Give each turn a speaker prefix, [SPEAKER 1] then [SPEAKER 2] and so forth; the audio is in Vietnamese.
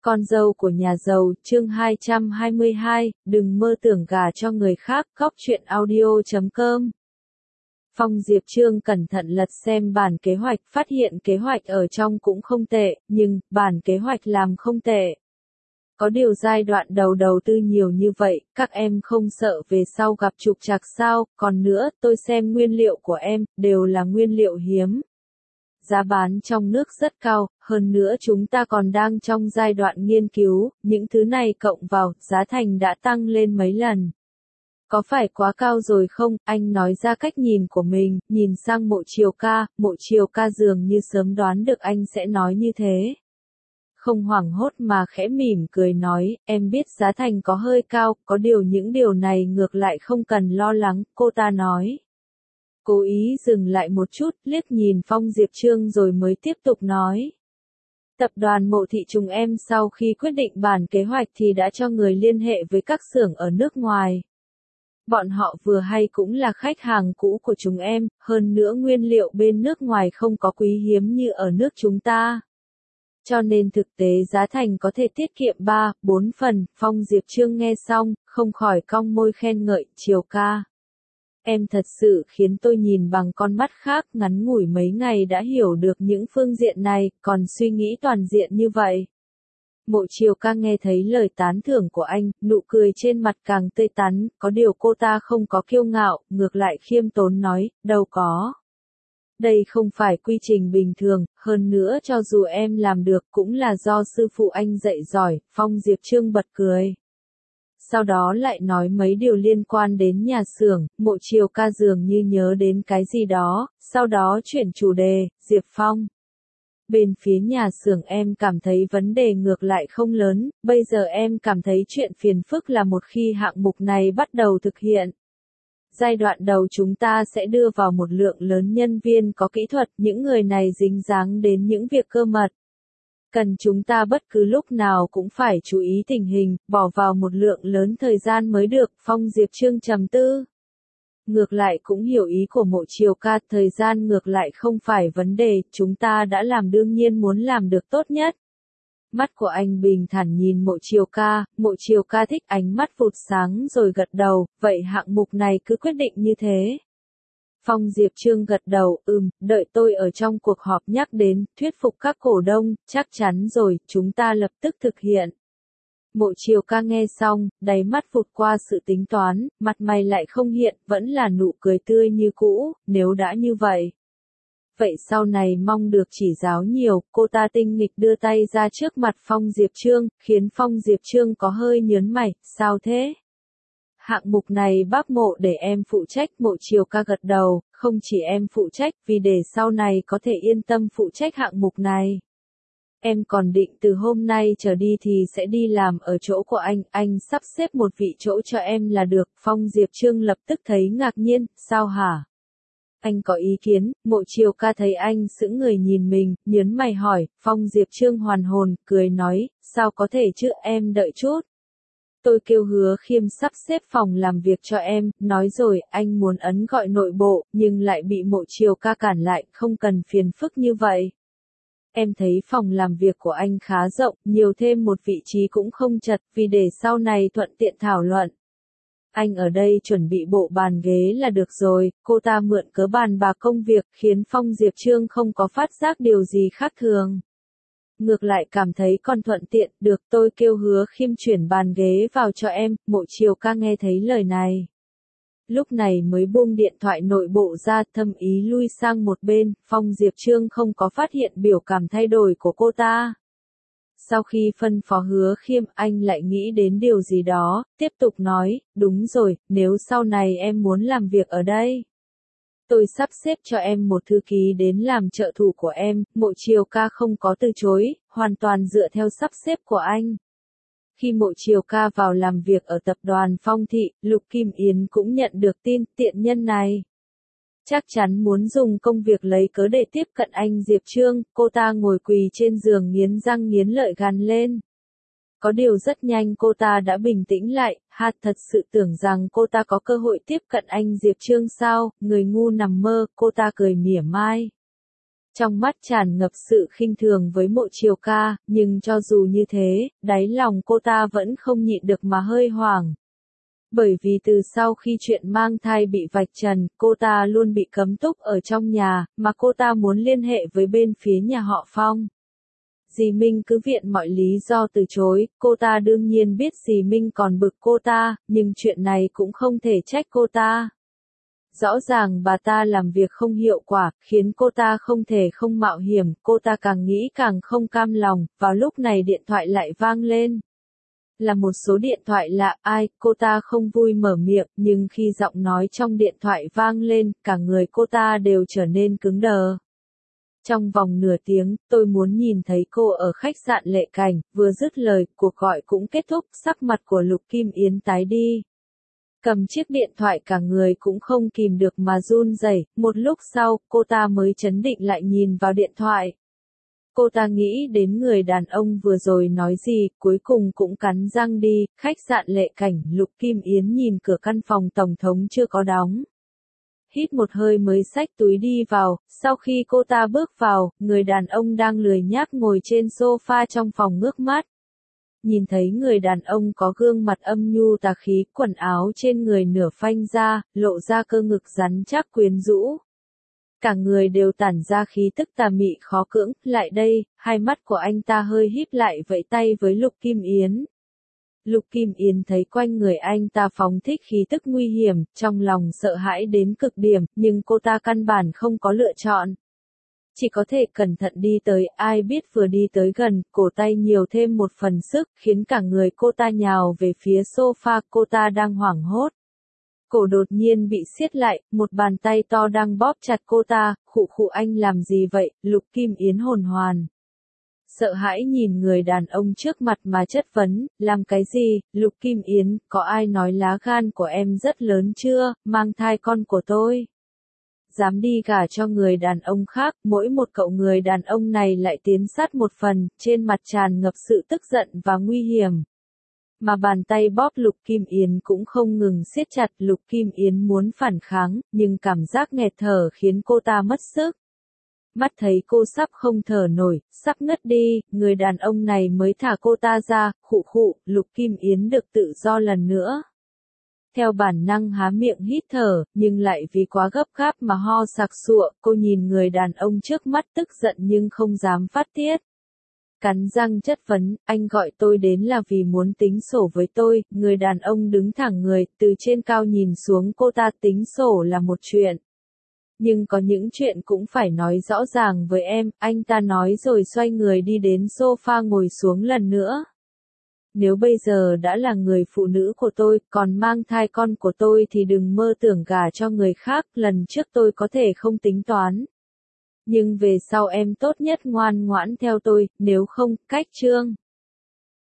[SPEAKER 1] Con dâu của nhà giàu, chương 222, đừng mơ tưởng gả cho người khác, góc truyện audio.com. Phong Diệp Trương cẩn thận lật xem bản kế hoạch, phát hiện kế hoạch ở trong cũng không tệ, nhưng, bản kế hoạch làm không tệ. Có điều giai đoạn đầu tư nhiều như vậy, các em không sợ về sau gặp trục trặc sao, còn nữa, tôi xem nguyên liệu của em, đều là nguyên liệu hiếm. Giá bán trong nước rất cao, hơn nữa chúng ta còn đang trong giai đoạn nghiên cứu, những thứ này cộng vào, giá thành đã tăng lên mấy lần. Có phải quá cao rồi không? Anh nói ra cách nhìn của mình, nhìn sang Mộ Triều ca dường như sớm đoán được anh sẽ nói như thế. Không hoảng hốt mà khẽ mỉm cười nói, em biết giá thành có hơi cao, có điều những điều này ngược lại không cần lo lắng, cô ta nói. Cố ý dừng lại một chút, liếc nhìn Phong Diệp Trương rồi mới tiếp tục nói. Tập đoàn Mộ Thị chúng em sau khi quyết định bản kế hoạch thì đã cho người liên hệ với các xưởng ở nước ngoài. Bọn họ vừa hay cũng là khách hàng cũ của chúng em, hơn nữa nguyên liệu bên nước ngoài không có quý hiếm như ở nước chúng ta. Cho nên thực tế giá thành có thể tiết kiệm 3-4 phần, Phong Diệp Trương nghe xong, không khỏi cong môi khen ngợi, Triều ca. Em thật sự khiến tôi nhìn bằng con mắt khác, ngắn ngủi mấy ngày đã hiểu được những phương diện này, còn suy nghĩ toàn diện như vậy. Mộ Triều ca nghe thấy lời tán thưởng của anh, nụ cười trên mặt càng tươi tắn, có điều cô ta không có kiêu ngạo, ngược lại khiêm tốn nói, đâu có. Đây không phải quy trình bình thường, hơn nữa cho dù em làm được cũng là do sư phụ anh dạy giỏi, Phong Diệp Trương bật cười. Sau đó lại nói mấy điều liên quan đến nhà xưởng, Mộ Triều ca dường như nhớ đến cái gì đó, sau đó chuyển chủ đề, Diệp Phong. Bên phía nhà xưởng em cảm thấy vấn đề ngược lại không lớn, bây giờ em cảm thấy chuyện phiền phức là một khi hạng mục này bắt đầu thực hiện. Giai đoạn đầu chúng ta sẽ đưa vào một lượng lớn nhân viên có kỹ thuật, những người này dính dáng đến những việc cơ mật. Cần chúng ta bất cứ lúc nào cũng phải chú ý tình hình, bỏ vào một lượng lớn thời gian mới được, Phong Diệp Trương trầm tư. Ngược lại cũng hiểu ý của Mộ Triều ca, thời gian ngược lại không phải vấn đề, chúng ta đã làm đương nhiên muốn làm được tốt nhất. Mắt của anh bình thản nhìn Mộ Triều ca thích ánh mắt vụt sáng rồi gật đầu, vậy hạng mục này cứ quyết định như thế. Phong Diệp Trương gật đầu, đợi tôi ở trong cuộc họp nhắc đến, thuyết phục các cổ đông, chắc chắn rồi, chúng ta lập tức thực hiện. Mộ Triều ca nghe xong, đáy mắt vụt qua sự tính toán, mặt mày lại không hiện, vẫn là nụ cười tươi như cũ, nếu đã như vậy. Vậy sau này mong được chỉ giáo nhiều, cô ta tinh nghịch đưa tay ra trước mặt Phong Diệp Trương, khiến Phong Diệp Trương có hơi nhớn mày, sao thế? Hạng mục này bác Mộ để em phụ trách, Mộ Triều ca gật đầu, không chỉ em phụ trách, vì để sau này có thể yên tâm phụ trách hạng mục này. Em còn định từ hôm nay trở đi thì sẽ đi làm ở chỗ của anh sắp xếp một vị chỗ cho em là được, Phong Diệp Trương lập tức thấy ngạc nhiên, sao hả? Anh có ý kiến, Mộ Triều ca thấy anh sững người nhìn mình, nhớn mày hỏi, Phong Diệp Trương hoàn hồn, cười nói, sao có thể chứ, em đợi chút. Tôi kêu Hứa Khiêm sắp xếp phòng làm việc cho em, nói rồi, anh muốn ấn gọi nội bộ, nhưng lại bị Mộ Triều ca cản lại, không cần phiền phức như vậy. Em thấy phòng làm việc của anh khá rộng, nhiều thêm một vị trí cũng không chật, vì để sau này thuận tiện thảo luận. Anh ở đây chuẩn bị bộ bàn ghế là được rồi, cô ta mượn cớ bàn bạc công việc, khiến Phong Diệp Trương không có phát giác điều gì khác thường. Ngược lại cảm thấy còn thuận tiện, được tôi kêu Hứa Khiêm chuyển bàn ghế vào cho em, Mộ Triều ca nghe thấy lời này. Lúc này mới buông điện thoại nội bộ ra, thâm ý lui sang một bên, Phong Diệp Trương không có phát hiện biểu cảm thay đổi của cô ta. Sau khi phân phó Hứa Khiêm, anh lại nghĩ đến điều gì đó, tiếp tục nói, đúng rồi, nếu sau này em muốn làm việc ở đây. Tôi sắp xếp cho em một thư ký đến làm trợ thủ của em, Mộ Triều ca không có từ chối, hoàn toàn dựa theo sắp xếp của anh. Khi Mộ Triều ca vào làm việc ở tập đoàn Phong Thị, Lục Kim Yến cũng nhận được tin tiện nhân này. Chắc chắn muốn dùng công việc lấy cớ để tiếp cận anh Diệp Trương, cô ta ngồi quỳ trên giường nghiến răng nghiến lợi gằn lên. Có điều rất nhanh cô ta đã bình tĩnh lại, thật sự tưởng rằng cô ta có cơ hội tiếp cận anh Diệp Trương sao, người ngu nằm mơ, cô ta cười mỉa mai. Trong mắt tràn ngập sự khinh thường với Mộ Triều Ca, nhưng cho dù như thế, đáy lòng cô ta vẫn không nhịn được mà hơi hoảng. Bởi vì từ sau khi chuyện mang thai bị vạch trần, cô ta luôn bị cấm túc ở trong nhà, mà cô ta muốn liên hệ với bên phía nhà họ Phong. Dì Minh cứ viện mọi lý do từ chối, cô ta đương nhiên biết dì Minh còn bực cô ta, nhưng chuyện này cũng không thể trách cô ta. Rõ ràng bà ta làm việc không hiệu quả, khiến cô ta không thể không mạo hiểm, cô ta càng nghĩ càng không cam lòng, vào lúc này điện thoại lại vang lên. Là một số điện thoại lạ, ai, cô ta không vui mở miệng, nhưng khi giọng nói trong điện thoại vang lên, cả người cô ta đều trở nên cứng đờ. Trong vòng nửa tiếng, tôi muốn nhìn thấy cô ở khách sạn Lệ Cảnh, vừa dứt lời, cuộc gọi cũng kết thúc, sắc mặt của Lục Kim Yến tái đi. Cầm chiếc điện thoại cả người cũng không kìm được mà run rẩy. Một lúc sau, cô ta mới trấn định lại nhìn vào điện thoại. Cô ta nghĩ đến người đàn ông vừa rồi nói gì, cuối cùng cũng cắn răng đi, khách sạn Lệ Cảnh, Lục Kim Yến nhìn cửa căn phòng tổng thống chưa có đóng. Hít một hơi mới xách túi đi vào, sau khi cô ta bước vào, người đàn ông đang lười nhác ngồi trên sofa trong phòng ngước mắt. Nhìn thấy người đàn ông có gương mặt âm nhu tà khí, quần áo trên người nửa phanh ra, lộ ra cơ ngực rắn chắc quyến rũ. Cả người đều tản ra khí tức tà mị khó cưỡng, lại đây, hai mắt của anh ta hơi híp lại vẫy tay với Lục Kim Yến. Lục Kim Yến thấy quanh người anh ta phóng thích khí tức nguy hiểm, trong lòng sợ hãi đến cực điểm, nhưng cô ta căn bản không có lựa chọn. Chỉ có thể cẩn thận đi tới, ai biết vừa đi tới gần, cổ tay nhiều thêm một phần sức, khiến cả người cô ta nhào về phía sofa, cô ta đang hoảng hốt. Cổ đột nhiên bị siết lại, một bàn tay to đang bóp chặt cô ta, khụ khụ anh làm gì vậy, Lục Kim Yến hồn hoàn. Sợ hãi nhìn người đàn ông trước mặt mà chất vấn, làm cái gì, Lục Kim Yến, có ai nói lá gan của em rất lớn chưa, mang thai con của tôi. Dám đi gả cho người đàn ông khác, mỗi một cậu người đàn ông này lại tiến sát một phần, trên mặt tràn ngập sự tức giận và nguy hiểm. Mà bàn tay bóp Lục Kim Yến cũng không ngừng siết chặt, Lục Kim Yến muốn phản kháng, nhưng cảm giác nghẹt thở khiến cô ta mất sức. Mắt thấy cô sắp không thở nổi, sắp ngất đi, người đàn ông này mới thả cô ta ra, khụ khụ, Lục Kim Yến được tự do lần nữa. Theo bản năng há miệng hít thở, nhưng lại vì quá gấp gáp mà ho sặc sụa, cô nhìn người đàn ông trước mắt tức giận nhưng không dám phát tiết. Cắn răng chất vấn, anh gọi tôi đến là vì muốn tính sổ với tôi, người đàn ông đứng thẳng người, từ trên cao nhìn xuống cô ta, tính sổ là một chuyện. Nhưng có những chuyện cũng phải nói rõ ràng với em, anh ta nói rồi xoay người đi đến sofa ngồi xuống lần nữa. Nếu bây giờ đã là người phụ nữ của tôi, còn mang thai con của tôi thì đừng mơ tưởng gả cho người khác, lần trước tôi có thể không tính toán. Nhưng về sau em tốt nhất ngoan ngoãn theo tôi, nếu không, cách chương.